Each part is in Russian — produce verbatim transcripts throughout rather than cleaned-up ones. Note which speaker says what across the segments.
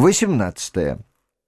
Speaker 1: восемнадцатое.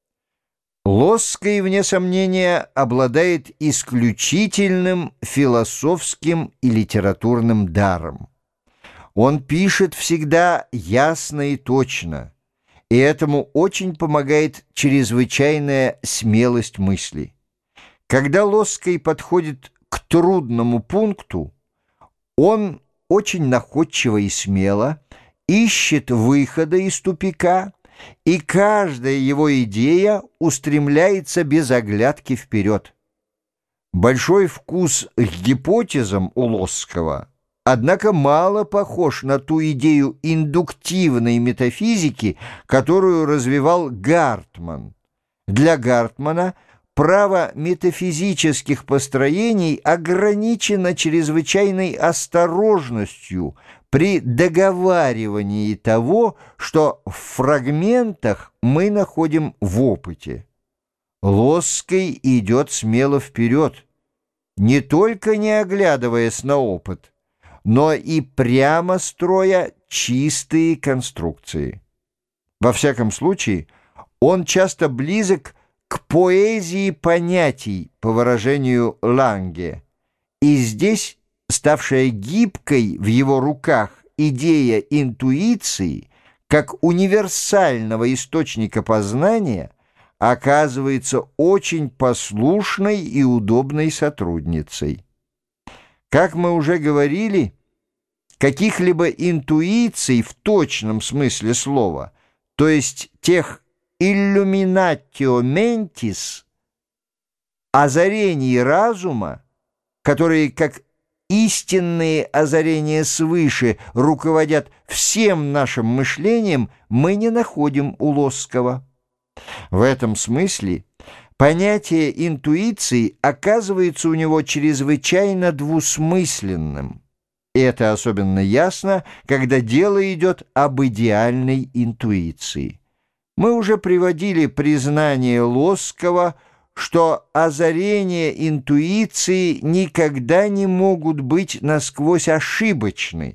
Speaker 1: Лосский, вне сомнения, обладает исключительным философским и литературным даром. Он пишет всегда ясно и точно, и этому очень помогает чрезвычайная смелость мысли. Когда Лосский подходит к трудному пункту, он очень находчиво и смело ищет выхода из тупика, и каждая его идея устремляется без оглядки вперед. Большой вкус к гипотезам у Лосского, однако, мало похож на ту идею индуктивной метафизики, которую развивал Гартман. Для Гартмана право метафизических построений ограничено чрезвычайной осторожностью при договаривании того, что в фрагментах мы находим в опыте. Лосский идет смело вперед, не только не оглядываясь на опыт, но и прямо строя чистые конструкции. Во всяком случае, он часто близок к поэзии понятий, по выражению Ланге, и здесь ставшая гибкой в его руках идея интуиции как универсального источника познания оказывается очень послушной и удобной сотрудницей. Как мы уже говорили, каких-либо интуиций в точном смысле слова, то есть тех illuminatio mentis, озарений разума, которые, как истинные озарения свыше, руководят всем нашим мышлением, мы не находим у Лосского. В этом смысле понятие интуиции оказывается у него чрезвычайно двусмысленным. И это особенно ясно, когда дело идет об идеальной интуиции. Мы уже приводили признание Лосского, что озарения интуиции никогда не могут быть насквозь ошибочны.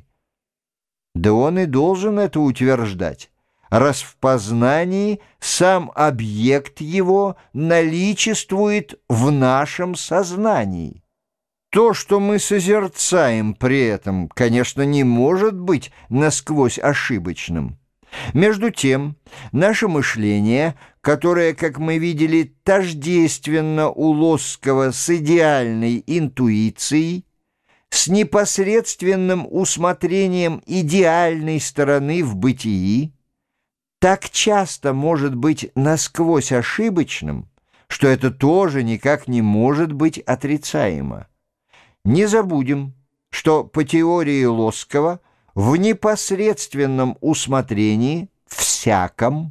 Speaker 1: Да он и должен это утверждать, раз в познании сам объект его наличествует в нашем сознании. То, что мы созерцаем при этом, конечно, не может быть насквозь ошибочным. Между тем, наше мышление, которое, как мы видели, тождественно у Лосского с идеальной интуицией, с непосредственным усмотрением идеальной стороны в бытии, так часто может быть насквозь ошибочным, что это тоже никак не может быть отрицаемо. Не забудем, что по теории Лосского в непосредственном усмотрении всяком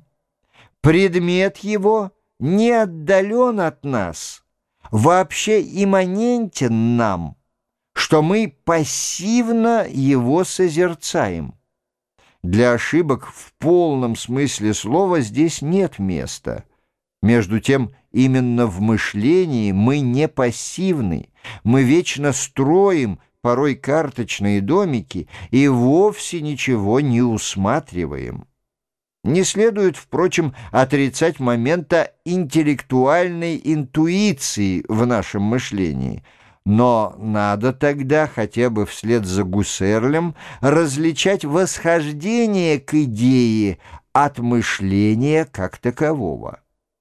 Speaker 1: предмет его не отдален от нас, вообще имманентен нам, что мы пассивно его созерцаем. Для ошибок в полном смысле слова здесь нет места. Между тем, именно в мышлении мы не пассивны, мы вечно строим, порой карточные домики, и вовсе ничего не усматриваем. Не следует, впрочем, отрицать момента интеллектуальной интуиции в нашем мышлении, но надо тогда, хотя бы вслед за Гуссерлем, различать восхождение к идее от мышления как такового.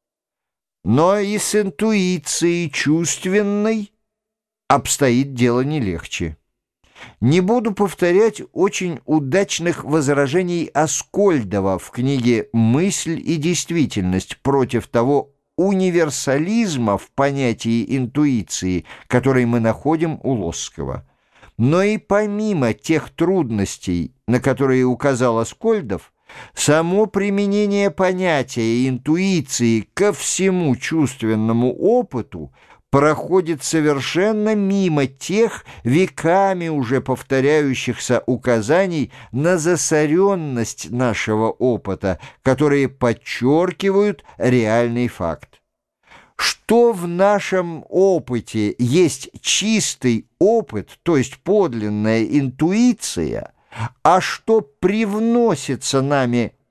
Speaker 1: Но и с интуицией чувственной обстоит дело не легче. Не буду повторять очень удачных возражений Аскольдова в книге «Мысль и действительность» против того универсализма в понятии интуиции, который мы находим у Лосского. Но и помимо тех трудностей, на которые указал Аскольдов, само применение понятия интуиции ко всему чувственному опыту проходит совершенно мимо тех веками уже повторяющихся указаний на засоренность нашего опыта, которые подчеркивают реальный факт. Что в нашем опыте есть чистый опыт, то есть подлинная интуиция, а что привносится нами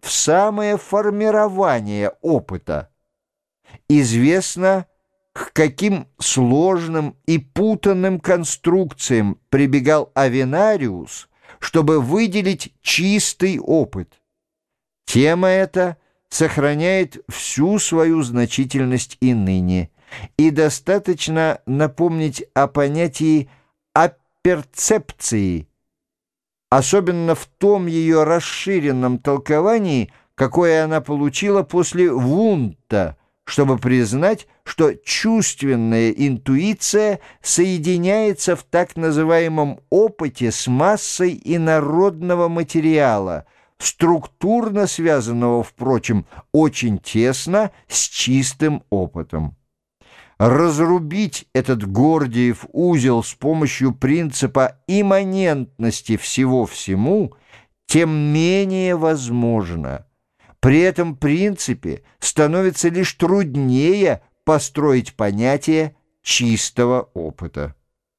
Speaker 1: в самое формирование опыта. Известно, к каким сложным и путанным конструкциям прибегал Авенариус, чтобы выделить чистый опыт. Тема эта сохраняет всю свою значительность и ныне, и достаточно напомнить о понятии апперцепции, особенно в том ее расширенном толковании, какое она получила после Вундта, чтобы признать, что чувственная интуиция соединяется в так называемом опыте с массой инородного материала, структурно связанного, впрочем, очень тесно с чистым опытом. Разрубить этот Гордиев узел с помощью принципа имманентности всего всему тем менее возможно. При этом принципе становится лишь труднее построить понятие чистого опыта.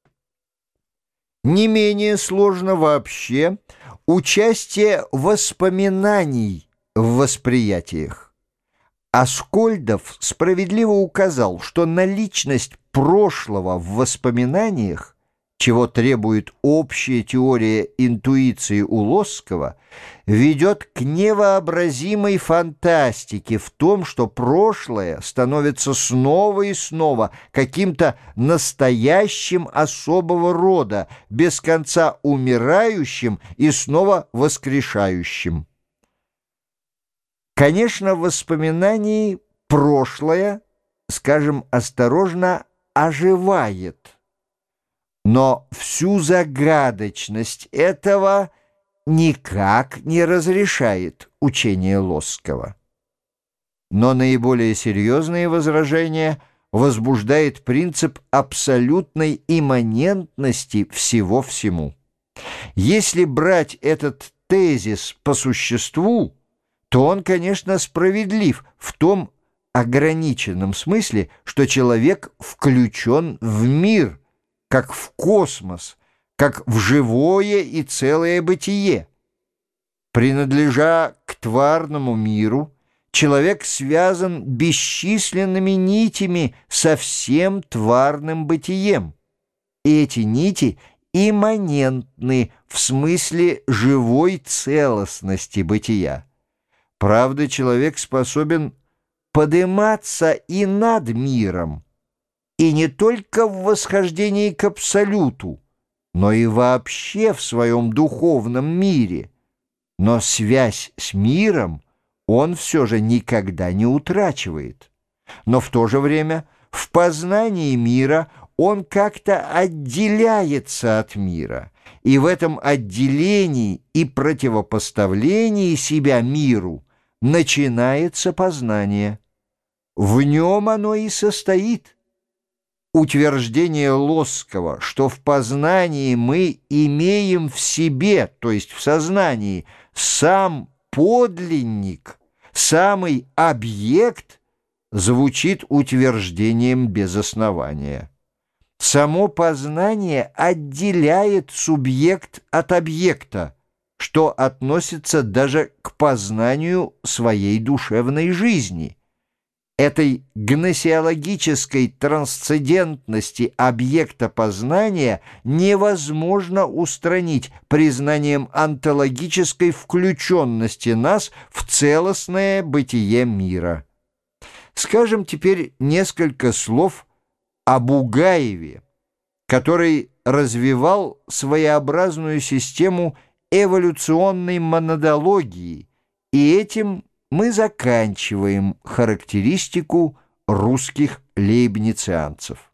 Speaker 1: Не менее сложно вообще участие воспоминаний в восприятиях. Аскольдов справедливо указал, что наличность прошлого в воспоминаниях, чего требует общая теория интуиции у Лосского, ведет к невообразимой фантастике в том, что прошлое становится снова и снова каким-то настоящим особого рода, без конца умирающим и снова воскрешающим. Конечно, в воспоминании прошлое, скажем осторожно, оживает. Но всю загадочность этого никак не разрешает учение Лосского. Но наиболее серьезные возражения возбуждает принцип абсолютной имманентности всего всему. Если брать этот тезис по существу, то он, конечно, справедлив в том ограниченном смысле, что человек включен в мир, как в космос, как в живое и целое бытие. Принадлежа к тварному миру, человек связан бесчисленными нитями со всем тварным бытием. И эти нити имманентны в смысле живой целостности бытия. Правда, человек способен подниматься и над миром, и не только в восхождении к абсолюту, но и вообще в своем духовном мире. Но связь с миром он все же никогда не утрачивает. Но в то же время в познании мира он как-то отделяется от мира, и в этом отделении и противопоставлении себя миру начинается познание. В нем оно и состоит. Утверждение Лосского, что в познании мы имеем в себе, то есть в сознании, сам подлинник, самый объект, звучит утверждением без основания. Само познание отделяет субъект от объекта, что относится даже к познанию своей душевной жизни. Этой гносеологической трансцендентности объекта познания невозможно устранить признанием онтологической включенности нас в целостное бытие мира. Скажем теперь несколько слов о Бугаеве, который развивал своеобразную систему эволюционной монадологии, и этим мы заканчиваем характеристику русских лейбницианцев.